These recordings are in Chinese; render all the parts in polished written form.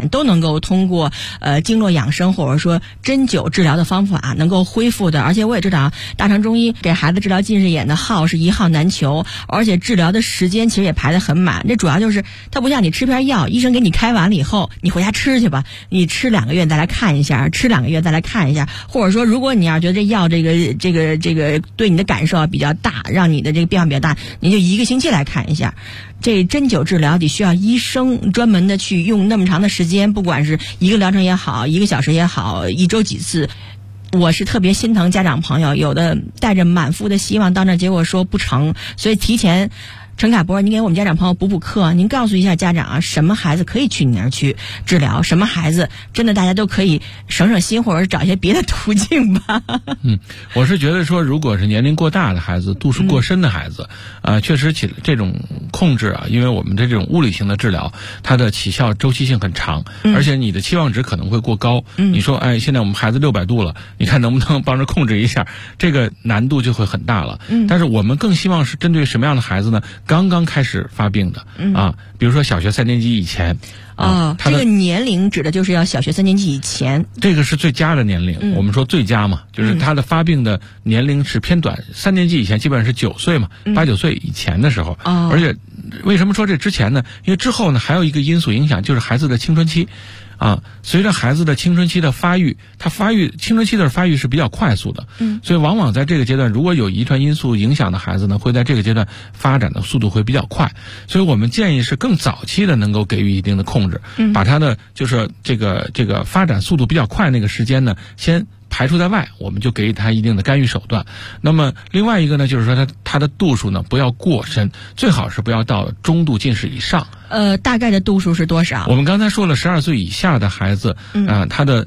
人都能够通过经络养生或者说针灸治疗的方法能够恢复的。而且我也知道大成中医给孩子治疗近视眼的号是一号难求，而且治疗的时间其实也排得很满。这主要就是它不像你吃片药，医生给你开完了以后你回家吃去吧，你吃2个月再来看一下，吃2个月再来看一下，或者说如果你要觉得这药这个对你的感受比较大，让你的这个变化比较大，你就1个星期来看一下。这针灸治疗得需要医生专门的去用那么长的时间，不管是1个疗程也好，1个小时也好，1周几次。我是特别心疼家长朋友，有的带着满腹的希望到那，结果说不成，所以提前陈凯波，您给我们家长朋友补课，您告诉一下家长啊，什么孩子可以去你那儿去治疗，什么孩子真的大家都可以省省心，或者找一些别的途径吧。 我是觉得说，如果是年龄过大的孩子，度数过深的孩子，确实这种控制啊，因为我们的这种物理性的治疗，它的起效周期性很长，而且你的期望值可能会过高。你说，现在我们孩子600度了，你看能不能帮着控制一下？这个难度就会很大了。但是我们更希望是针对什么样的孩子呢？刚刚开始发病的比如说小学3年级以前。 这个年龄指的就是要小学3年级以前， 这个是最佳的年龄。我们说最佳嘛，就是他的发病的年龄是偏短，3年级以前基本上是9岁嘛，8、9岁以前的时候。而且为什么说这之前呢？因为之后呢还有一个因素影响，就是孩子的青春期。随着孩子的青春期的发育，青春期的发育是比较快速的，所以往往在这个阶段，如果有遗传因素影响的孩子呢，会在这个阶段发展的速度会比较快，所以我们建议是更早期的能够给予一定的控制，把他的就是这个发展速度比较快那个时间呢，先排除在外，我们就给予他一定的干预手段。那么另外一个呢，就是说他的度数呢不要过深，最好是不要到中度近视以上。 大概的度数是多少？ 我们刚才说了，12岁以下的孩子，他的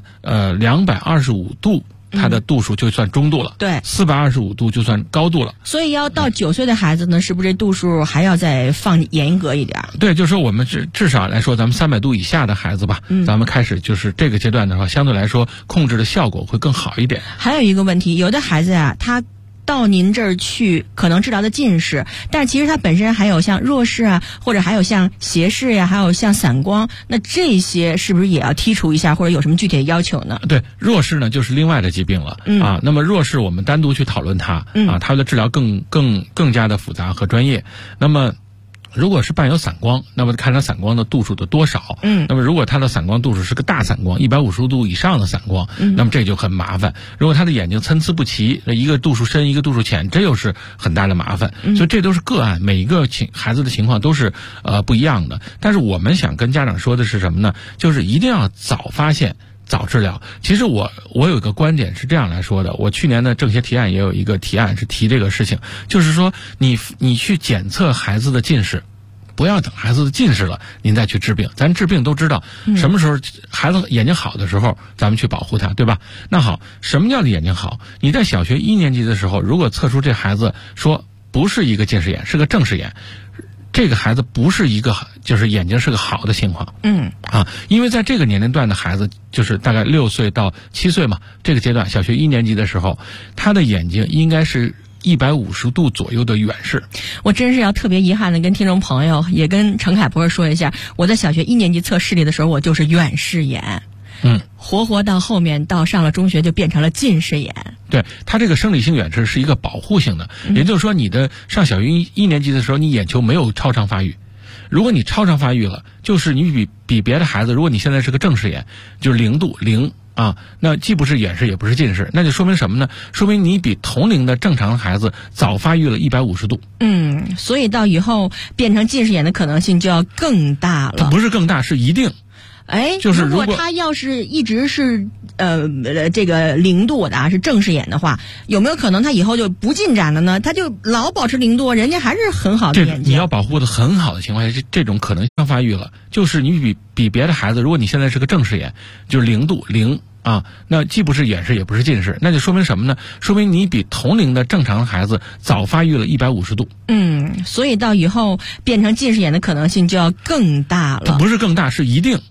225度。它的度数就算中度了， 对 ，425度就算高度了。 所以要到9岁的孩子呢，是不是这度数还要再放严格一点？ 对，就是说我们至少来说，咱们300度以下的孩子吧，咱们开始就是这个阶段的话，相对来说控制的效果会更好一点。 还有一个问题，有的孩子啊，他到您这儿去可能治疗的近视，但是其实它本身还有像弱视啊，或者还有像斜视呀，还有像散光，那这些是不是也要剔除一下，或者有什么具体的要求呢？ 对，弱视呢就是另外的疾病了那么弱视我们单独去讨论它它的治疗更加的复杂和专业。那么如果是伴有散光，那么看它散光的度数的多少。那么如果它的散光度数是个大散光，150度以上的散光，那么这就很麻烦。如果他的眼睛参差不齐，一个度数深，一个度数浅，这又是很大的麻烦。所以这都是个案，每一个孩子的情况都是不一样的。但是我们想跟家长说的是什么呢？就是一定要早发现。早治疗。其实我有一个观点是这样来说的，我去年的政协提案也有一个提案是提这个事情，就是说你去检测孩子的近视，不要等孩子的近视了您再去治病。咱治病都知道什么时候孩子眼睛好的时候咱们去保护他，对吧？那好，什么叫眼睛好？你在小学1年级的时候，如果测出这孩子说不是一个近视眼，是个正视眼，这个孩子不是一个就是眼睛是个好的情况。因为在这个年龄段的孩子，就是大概6岁到7岁嘛，这个阶段小学1年级的时候，他的眼睛应该是150度左右的远视。 我真是要特别遗憾的跟听众朋友也跟陈凯波说一下，我在小学1年级测视力的时候，我就是远视眼。活到后面到上了中学就变成了近视眼。 对，它这个生理性远视是一个保护性的，也就是说你的上小学1年级的时候，你眼球没有超常发育。如果你超常发育了，就是你比别的孩子，如果你现在是个正视眼，就是0度0那既不是远视也不是近视，那就说明什么呢？说明你比同龄的正常的孩子早发育了150度。 所以到以后变成近视眼的可能性就要更大了。 它不是更大，是一定。就是如果他要是一直是这个0度的是正视眼的话，有没有可能他以后就不进展了呢？他就老保持0度，人家还是很好的眼睛。 你要保护的很好的情况下，这种可能性发育了，就是你比别的孩子，如果你现在是个正视眼，就是0度0那既不是远视也不是近视，那就说明什么呢？说明你比同龄的正常的孩子早发育了150度。 所以到以后变成近视眼的可能性就要更大了。 它不是更大，是一定。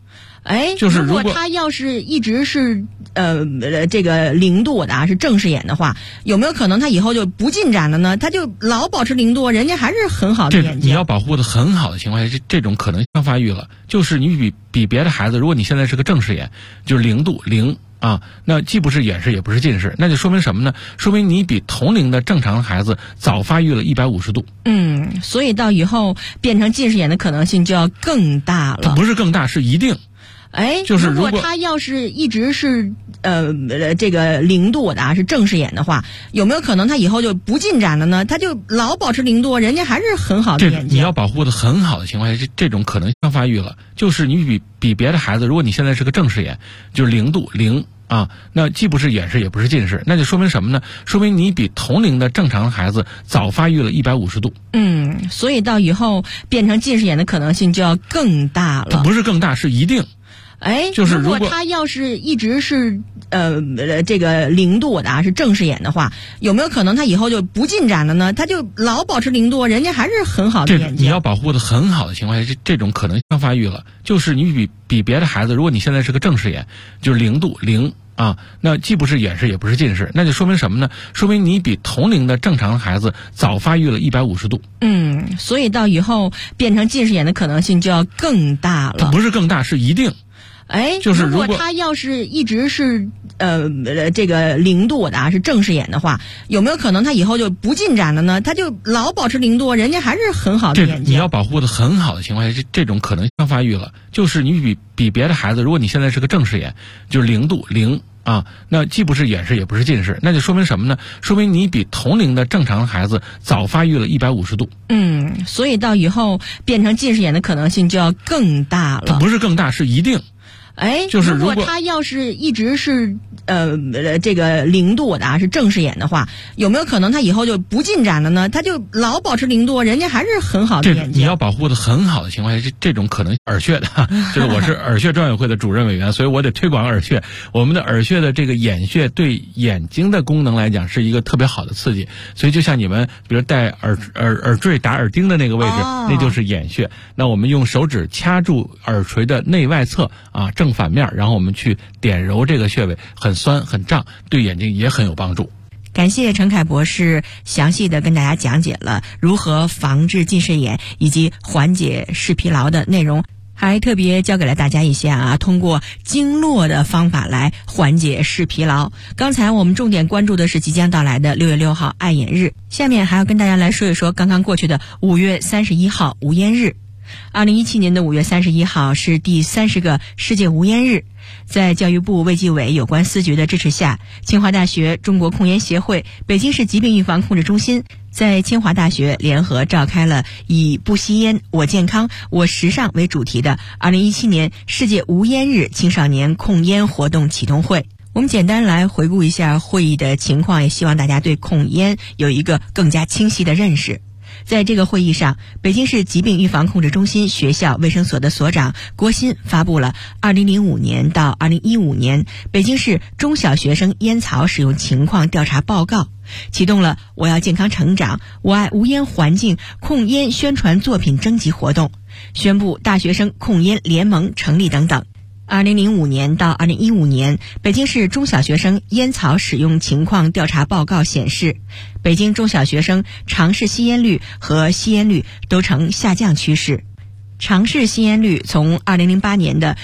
就是如果他要是一直是这个0度的是正视眼的话，有没有可能他以后就不进展了呢？他就老保持0度，人家还是很好的眼睛。 你要保护的很好的情况下，这种可能性发育了，就是你比别的孩子，如果你现在是个正视眼，就是0度0。那既不是远视也不是近视，那就说明什么呢？说明你比同龄的正常的孩子早发育了150度。 所以到以后变成近视眼的可能性就要更大了。 不是更大，是一定。就是如果他要是一直是这个0度的是正视眼的话，有没有可能他以后就不进展了呢？他就老保持0度，人家还是很好的眼睛。 你要保护的很好的情况下，这种可能性发育了，就是你比别的孩子，如果你现在是个正视眼，就是0度0。那既不是远视也不是近视，那就说明什么呢？说明你比同龄的正常的孩子早发育了150度。 所以到以后变成近视眼的可能性就要更大了。 不是更大，是一定。就是如果他要是一直是这个0度的是正视眼的话，有没有可能他以后就不进展了呢？他就老保持0度，人家还是很好的眼睛。 你要保护的很好的情况下，这种可能性发育了，就是你比别的孩子，如果你现在是个正视眼，就是0度0。那既不是远视也不是近视，那就说明什么呢？说明你比同龄的正常的孩子早发育了150度。 所以到以后变成近视眼的可能性就要更大了。 不是更大，是一定。就是如果他要是一直是这个0度的是正视眼的话，有没有可能他以后就不进展了呢？他就老保持0度，人家还是很好的眼睛。 你要保护的很好的情况下，这种可能性发育了，就是你比别的孩子，如果你现在是个正视眼，就是0度0。那既不是远视也不是近视，那就说明什么呢？说明你比同龄的正常的孩子早发育了150度。 所以到以后变成近视眼的可能性就要更大了。 不是更大，是一定。就是如果他要是一直是这个0度的是正视眼的话，有没有可能他以后就不进展了呢？他就老保持0度，人家还是很好的眼睛。 你要保护的很好的情况下，这种可能耳穴的，就是我是耳穴专委会的主任委员，所以我得推广耳穴。我们的耳穴的这个眼穴对眼睛的功能来讲是一个特别好的刺激，所以就像你们比如戴耳坠打耳钉的那个位置，那就是眼穴。那我们用手指掐住耳垂的内外侧正反面，然后我们去点揉这个穴位，很酸很胀，对眼睛也很有帮助。 感谢陈凯博士详细的跟大家讲解了如何防治近视眼以及缓解视疲劳的内容，还特别教给了大家一些通过经络的方法来缓解视疲劳。刚才我们重点关注的是即将到来的6月6号爱眼日，下面还要跟大家来说一说刚刚过去的5月31号无烟日。2017年的5月31号是第30个世界无烟日，在教育部卫计委有关司局的支持下，清华大学中国控烟协会、北京市疾病预防控制中心在清华大学联合召开了以不吸烟、我健康、我时尚为主题的2017年世界无烟日青少年控烟活动启动会。我们简单来回顾一下会议的情况，也希望大家对控烟有一个更加清晰的认识。在这个会议上，北京市疾病预防控制中心学校卫生所的所长郭鑫发布了2005年到2015年北京市中小学生烟草使用情况调查报告，启动了我要健康成长、我爱无烟环境控烟宣传作品征集活动，宣布大学生控烟联盟成立等等。2005年到2015年，北京市中小学生烟草使用情况调查报告显示，北京中小学生尝试吸烟率和吸烟率都呈下降趋势。尝试吸烟率从2008年的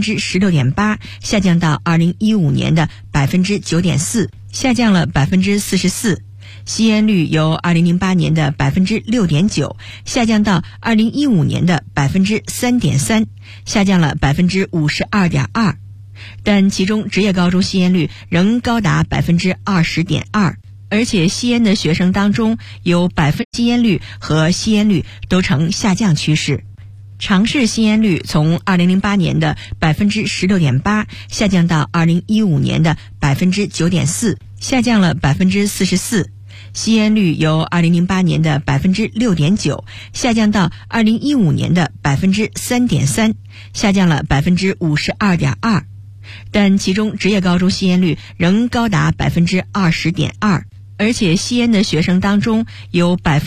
16.8% 下降到2015年的 9.4%， 下降了 44%。吸烟率由2008年的 6.9% 下降到2015年的 3.3%， 下降了 52.2%。但其中职业高中吸烟率仍高达 20.2%， 而且吸烟的学生当中有吸烟率和吸烟率都呈下降趋势。尝试吸烟率从2008年的 16.8% 下降到2015年的 9.4%， 下降了 44%。吸烟率由2008年的 6.9% 下降到2015年的 3.3%， 下降了 52.2%。但其中职业高中吸烟率仍高达 20.2%， 而且吸烟的学生当中有